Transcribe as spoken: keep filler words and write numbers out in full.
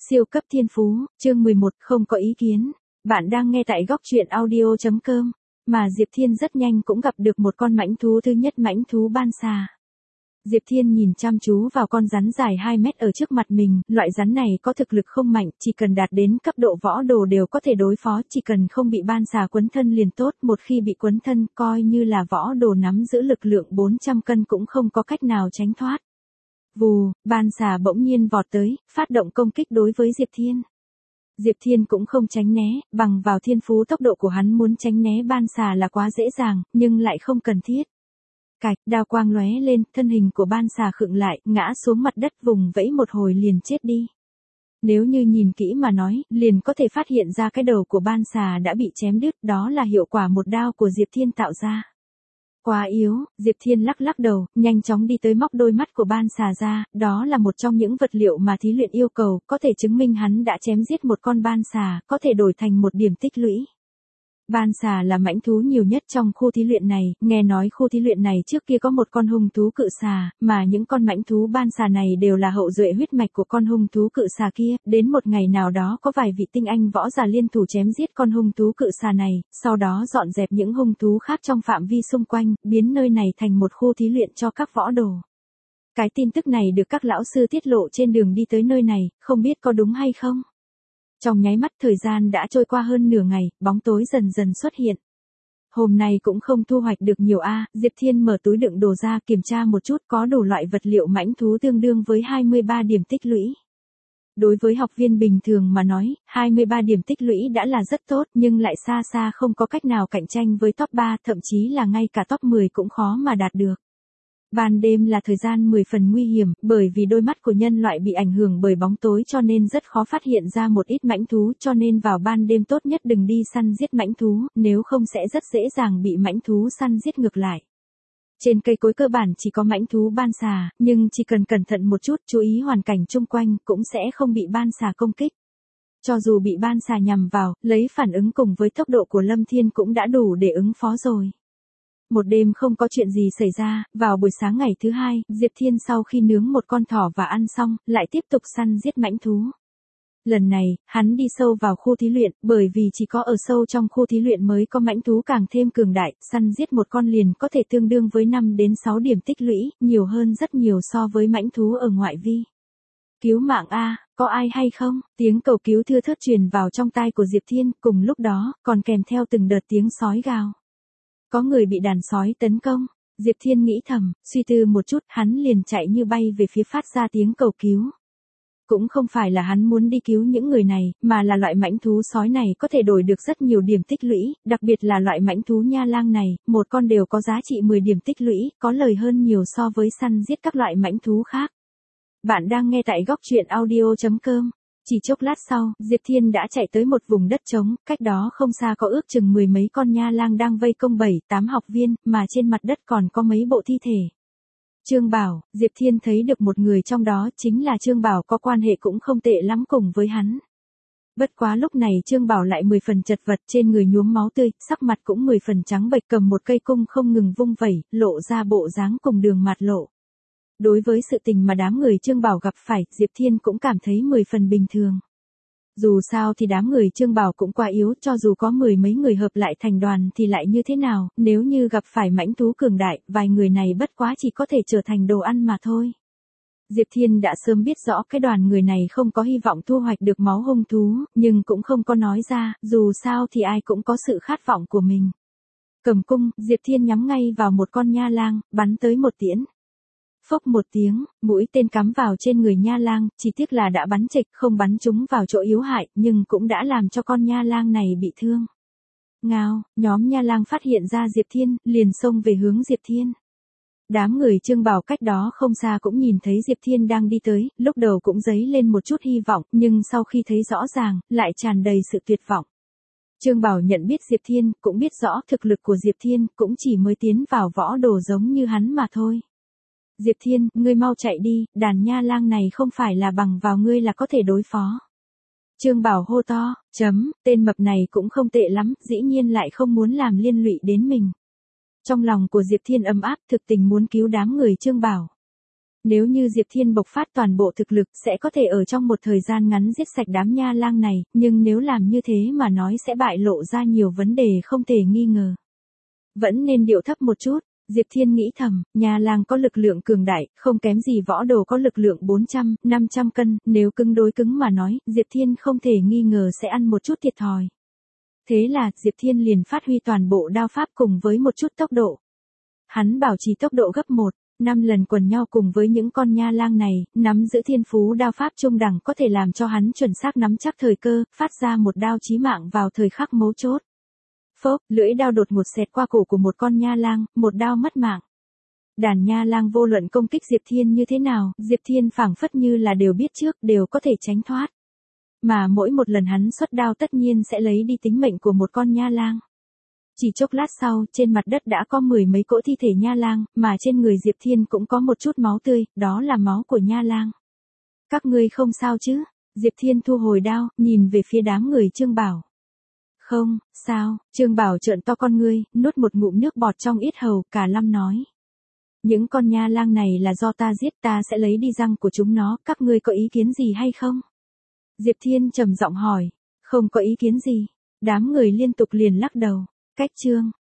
Siêu cấp thiên phú, chương mười một, không có ý kiến. Bạn đang nghe tại góc truyện audio chấm com. Mà Diệp Thiên rất nhanh cũng gặp được một con mãnh thú thứ nhất mãnh thú ban xà. Diệp Thiên nhìn chăm chú vào con rắn dài hai mét ở trước mặt mình, loại rắn này có thực lực không mạnh, chỉ cần đạt đến cấp độ võ đồ đều có thể đối phó, chỉ cần không bị ban xà quấn thân liền tốt, một khi bị quấn thân coi như là võ đồ nắm giữ lực lượng bốn trăm cân cũng không có cách nào tránh thoát. Vù, ban xà bỗng nhiên vọt tới, phát động công kích đối với Diệp Thiên. Diệp Thiên cũng không tránh né, bằng vào thiên phú tốc độ của hắn muốn tránh né ban xà là quá dễ dàng, nhưng lại không cần thiết. Cạch, đao quang lóe lên, thân hình của ban xà khựng lại, ngã xuống mặt đất vùng vẫy một hồi liền chết đi. Nếu như nhìn kỹ mà nói, liền có thể phát hiện ra cái đầu của ban xà đã bị chém đứt, đó là hiệu quả một đao của Diệp Thiên tạo ra. Quá yếu, Diệp Thiên lắc lắc đầu, nhanh chóng đi tới móc đôi mắt của ban xà ra, đó là một trong những vật liệu mà thí luyện yêu cầu, có thể chứng minh hắn đã chém giết một con ban xà, có thể đổi thành một điểm tích lũy. Ban xà là mãnh thú nhiều nhất trong khu thí luyện này, nghe nói khu thí luyện này trước kia có một con hung thú cự xà, mà những con mãnh thú ban xà này đều là hậu duệ huyết mạch của con hung thú cự xà kia, đến một ngày nào đó có vài vị tinh anh võ giả liên thủ chém giết con hung thú cự xà này, sau đó dọn dẹp những hung thú khác trong phạm vi xung quanh, biến nơi này thành một khu thí luyện cho các võ đồ. Cái tin tức này được các lão sư tiết lộ trên đường đi tới nơi này, không biết có đúng hay không? Trong nháy mắt thời gian đã trôi qua hơn nửa ngày, bóng tối dần dần xuất hiện. Hôm nay cũng không thu hoạch được nhiều a, Diệp Thiên mở túi đựng đồ ra kiểm tra một chút có đủ loại vật liệu mãnh thú tương đương với hai mươi ba điểm tích lũy. Đối với học viên bình thường mà nói, hai mươi ba điểm tích lũy đã là rất tốt nhưng lại xa xa không có cách nào cạnh tranh với top ba, thậm chí là ngay cả top mười cũng khó mà đạt được. Ban đêm là thời gian mười phần nguy hiểm, bởi vì đôi mắt của nhân loại bị ảnh hưởng bởi bóng tối cho nên rất khó phát hiện ra một ít mãnh thú, cho nên vào ban đêm tốt nhất đừng đi săn giết mãnh thú, nếu không sẽ rất dễ dàng bị mãnh thú săn giết ngược lại. Trên cây cối cơ bản chỉ có mãnh thú ban xà, nhưng chỉ cần cẩn thận một chút, chú ý hoàn cảnh chung quanh, cũng sẽ không bị ban xà công kích. Cho dù bị ban xà nhằm vào, lấy phản ứng cùng với tốc độ của Lâm Thiên cũng đã đủ để ứng phó rồi. Một đêm không có chuyện gì xảy ra, vào buổi sáng ngày thứ hai, Diệp Thiên sau khi nướng một con thỏ và ăn xong, lại tiếp tục săn giết mãnh thú. Lần này, hắn đi sâu vào khu thí luyện, bởi vì chỉ có ở sâu trong khu thí luyện mới có mãnh thú càng thêm cường đại, săn giết một con liền có thể tương đương với năm đến sáu điểm tích lũy, nhiều hơn rất nhiều so với mãnh thú ở ngoại vi. Cứu mạng a, có ai hay không? Tiếng cầu cứu thưa thớt truyền vào trong tai của Diệp Thiên, cùng lúc đó, còn kèm theo từng đợt tiếng sói gào. Có người bị đàn sói tấn công, Diệp Thiên nghĩ thầm, suy tư một chút, hắn liền chạy như bay về phía phát ra tiếng cầu cứu. Cũng không phải là hắn muốn đi cứu những người này, mà là loại mãnh thú sói này có thể đổi được rất nhiều điểm tích lũy, đặc biệt là loại mãnh thú nha lang này, một con đều có giá trị mười điểm tích lũy, có lời hơn nhiều so với săn giết các loại mãnh thú khác. Bạn đang nghe tại góc truyện audio chấm com. Chỉ chốc lát sau, Diệp Thiên đã chạy tới một vùng đất trống, cách đó không xa có ước chừng mười mấy con nha lang đang vây công bảy, tám học viên, mà trên mặt đất còn có mấy bộ thi thể. Trương Bảo, Diệp Thiên thấy được một người trong đó chính là Trương Bảo, có quan hệ cũng không tệ lắm cùng với hắn. Bất quá lúc này Trương Bảo lại mười phần chật vật, trên người nhuốm máu tươi, sắc mặt cũng mười phần trắng bệch, cầm một cây cung không ngừng vung vẩy, lộ ra bộ dáng cùng đường mặt lộ. Đối với sự tình mà đám người Trương Bảo gặp phải, Diệp Thiên cũng cảm thấy mười phần bình thường. Dù sao thì đám người Trương Bảo cũng quá yếu, cho dù có mười mấy người hợp lại thành đoàn thì lại như thế nào, nếu như gặp phải mãnh thú cường đại, vài người này bất quá chỉ có thể trở thành đồ ăn mà thôi. Diệp Thiên đã sớm biết rõ cái đoàn người này không có hy vọng thu hoạch được máu hung thú, nhưng cũng không có nói ra, dù sao thì ai cũng có sự khát vọng của mình. Cầm cung, Diệp Thiên nhắm ngay vào một con nha lang, bắn tới một tiễn. Phốc một tiếng, mũi tên cắm vào trên người nha lang, chỉ tiếc là đã bắn chệch, không bắn trúng vào chỗ yếu hại, nhưng cũng đã làm cho con nha lang này bị thương. Ngao, nhóm nha lang phát hiện ra Diệp Thiên, liền xông về hướng Diệp Thiên. Đám người Trương Bảo cách đó không xa cũng nhìn thấy Diệp Thiên đang đi tới, lúc đầu cũng dấy lên một chút hy vọng, nhưng sau khi thấy rõ ràng, lại tràn đầy sự tuyệt vọng. Trương Bảo nhận biết Diệp Thiên, cũng biết rõ thực lực của Diệp Thiên, cũng chỉ mới tiến vào võ đồ giống như hắn mà thôi. Diệp Thiên, ngươi mau chạy đi, đàn nha lang này không phải là bằng vào ngươi là có thể đối phó. Trương Bảo hô to, chấm, tên mập này cũng không tệ lắm, dĩ nhiên lại không muốn làm liên lụy đến mình. Trong lòng của Diệp Thiên ấm áp, thực tình muốn cứu đám người Trương Bảo. Nếu như Diệp Thiên bộc phát toàn bộ thực lực sẽ có thể ở trong một thời gian ngắn giết sạch đám nha lang này, nhưng nếu làm như thế mà nói sẽ bại lộ ra nhiều vấn đề không thể nghi ngờ. Vẫn nên điệu thấp một chút, Diệp Thiên nghĩ thầm, nha lang có lực lượng cường đại, không kém gì võ đồ có lực lượng bốn trăm, năm trăm cân, nếu cứng đối cứng mà nói, Diệp Thiên không thể nghi ngờ sẽ ăn một chút thiệt thòi. Thế là, Diệp Thiên liền phát huy toàn bộ đao pháp cùng với một chút tốc độ. Hắn bảo trì tốc độ gấp một, năm lần quần nhau cùng với những con nha lang này, nắm giữ thiên phú đao pháp trung đẳng có thể làm cho hắn chuẩn xác nắm chắc thời cơ, phát ra một đao chí mạng vào thời khắc mấu chốt. Phốc, lưỡi đao đột ngột xẹt qua cổ của một con nha lang, một đao mất mạng. Đàn nha lang vô luận công kích Diệp Thiên như thế nào, Diệp Thiên phảng phất như là đều biết trước, đều có thể tránh thoát. Mà mỗi một lần hắn xuất đao tất nhiên sẽ lấy đi tính mệnh của một con nha lang. Chỉ chốc lát sau, trên mặt đất đã có mười mấy cỗ thi thể nha lang, mà trên người Diệp Thiên cũng có một chút máu tươi, đó là máu của nha lang. Các ngươi không sao chứ? Diệp Thiên thu hồi đao, nhìn về phía đám người Trương Bảo. Không, sao? Trương Bảo trợn to con ngươi, nuốt một ngụm nước bọt trong yết hầu, cả lâm nói. Những con nha lang này là do ta giết, ta sẽ lấy đi răng của chúng nó, các ngươi có ý kiến gì hay không? Diệp Thiên trầm giọng hỏi. Không có ý kiến gì. Đám người liên tục liền lắc đầu. Cách chương.